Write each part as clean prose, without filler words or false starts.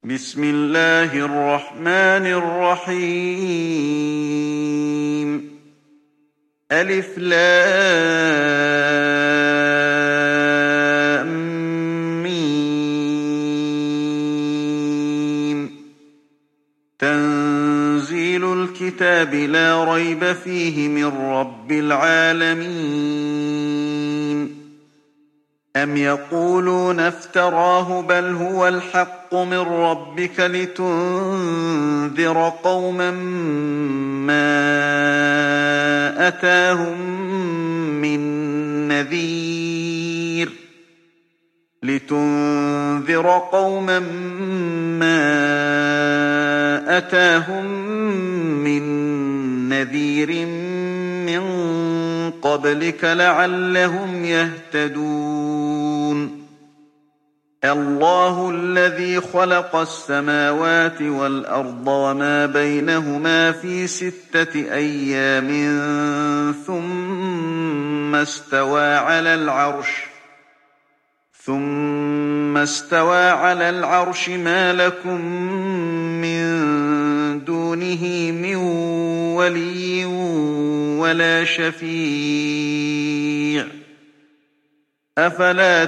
بسم الله الرحمن الرحيم. ألف لام ميم. تنزيل الكتاب لا ريب فيه من رب العالمين. أم يقولون افتراه بل هو الحق من ربك لتنذر قوما ما أتاهم من نذير من قبلك لعلهم يهتدون. الله الذي خلق السماوات والأرض وما بينهما في 6 أيام ثم استوى على العرش ما لكم من دونه من ولي ولا شفيع أفلا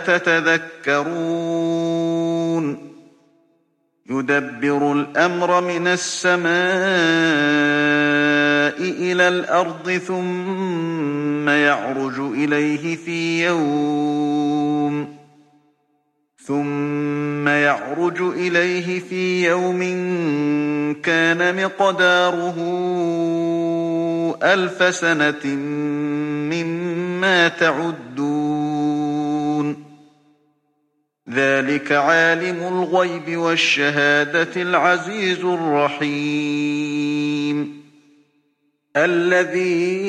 تتذكرون. يدبر الأمر من السماء إلى الأرض ثم يعرج إليه في يوم كان مقداره 1000 سنة مما تعدون. ذلك عالم الغيب والشهادة العزيز الرحيم. الذي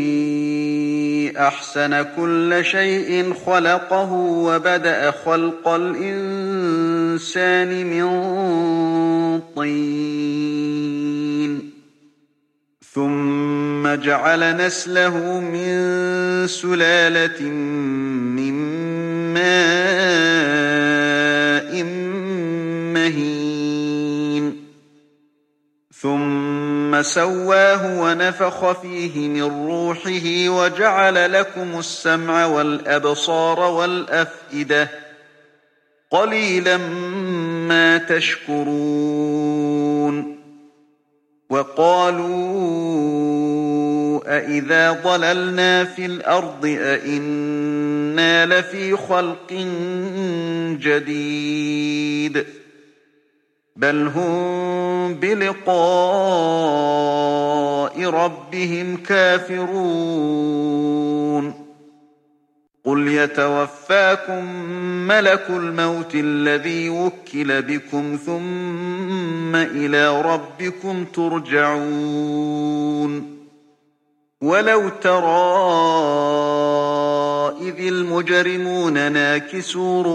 أحسن كل شيء خلقه وبدأ خلق الإنسان من طين ثم جعل نسله من سلالة من ماء مهين ثم سواه ونفخ فيه من روحه وجعل لكم السمع والأبصار والأفئدة قليلا ما تشكرون. وقالوا أإذا ضللنا في الأرض أإنا لفي خلق جديد بل هم بلقاء ربهم كافرون. قل يتوفاكم ملك الموت الذي وكل بكم ثم إلى ربكم ترجعون. ولو ترى إذ المجرمون ناكسوا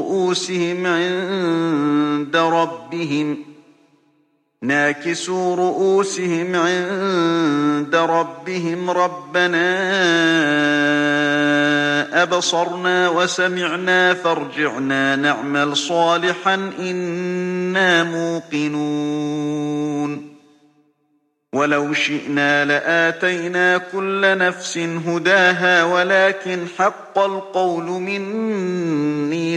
رؤوسهم عند ربهم ربنا أبصرنا وسمعنا فارجعنا نعمل صالحا إنا موقنون. ولو شئنا لآتينا كل نفس هداها ولكن حق القول مني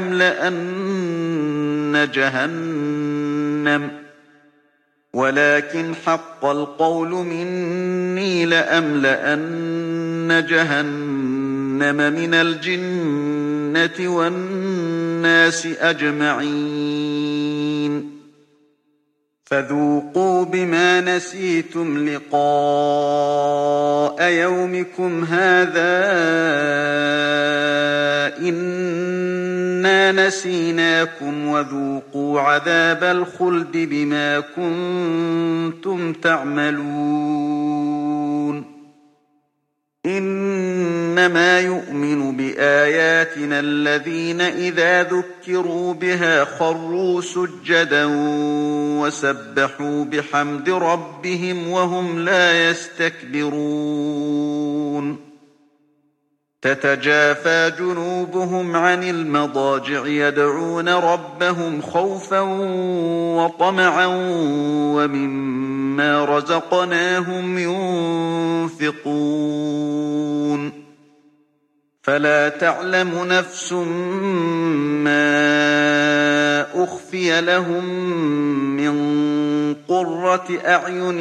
لأملأن جهنم من الجنة والناس أجمعين. فذوقوا بما نسيتم لقاء يومكم هذا إنا نسيناكم وذوقوا عذاب الخلد بما كنتم تعملون. إنما يؤمن بآياتنا الذين إذا ذكروا بها خروا سجدا وسبحوا بحمد ربهم وهم لا يستكبرون. تتجافى جنوبهم عن المضاجع يدعون ربهم خوفا وطمعا ومما رزقناهم ينفقون فلا تعلم نفس ما أخفي لهم من قرة أعين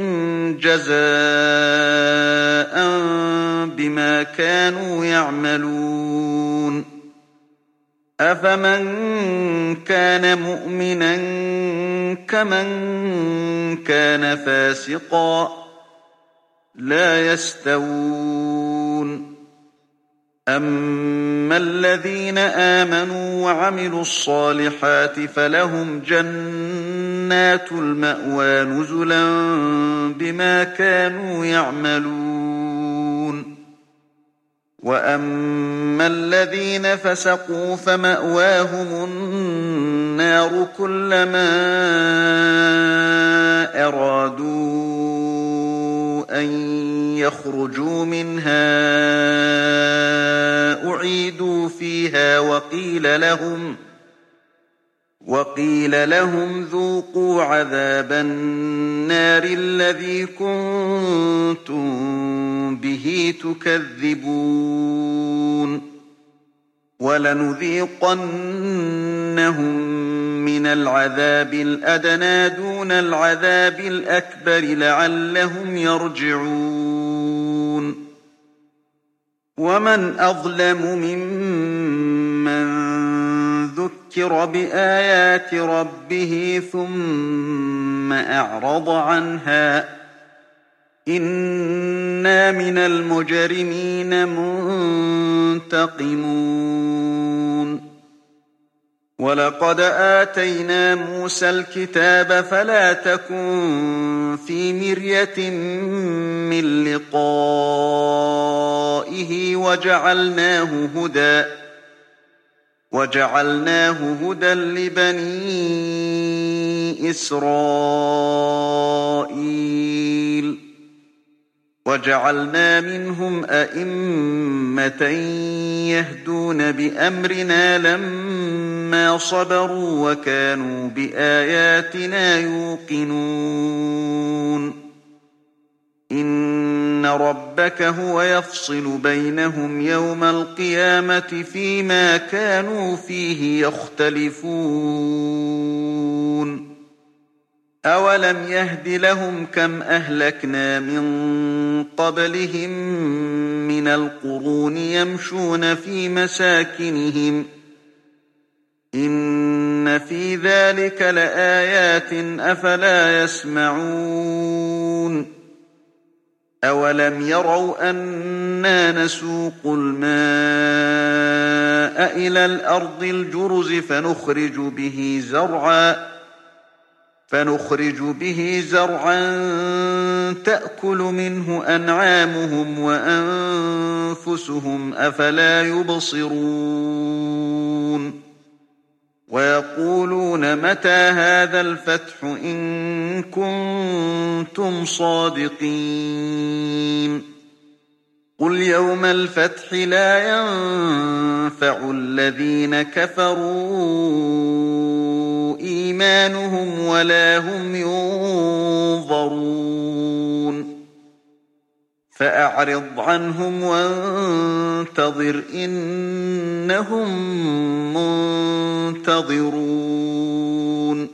جزاء بما كانوا يعملون أفمن كان مؤمنا كمن كان فاسقا لا يستوون أما الذين آمنوا وعملوا الصالحات فلهم جنات المأوى نزلا بما كانوا يعملون وأما الذين فسقوا فمأواهم النار كلما أرادوا أن يخرجوا منها أعيدوا فيها وقيل لهم ذوقوا عذاب النار الذي كنتم به تكذبون ولنذيقنهم من العذاب الأدنى دون العذاب الأكبر لعلهم يرجعون ومن أظلم ممن ذكر بآيات ربه ثم أعرض عنها إنا من المجرمين منتقمون ولقد آتينا موسى الكتاب فلا تكن في مرية من لقائه وجعلناه هدى لبني إسرائيل وجعلنا منهم أئمة يهدون بأمرنا لما صبروا وكانوا بآياتنا يوقنون إن ربك هو يفصل بينهم يوم القيامة فيما كانوا فيه يختلفون أولم يهد لهم كم أهلكنا من قبلهم من القرون يمشون في مساكنهم إن في ذلك لآيات أفلا يسمعون أولم يروا أنا نسوق الماء إلى الأرض الجرز فنخرج به زرعا تأكل منه أنعامهم وأنفسهم أفلا يبصرون ويقولون متى هذا الفتح إن كنتم صادقين قل يوم الفتح لا ينفع الذين كفروا إيمانهم ولا هم ينظرون فأعرض عنهم وانتظر إنهم منتظرون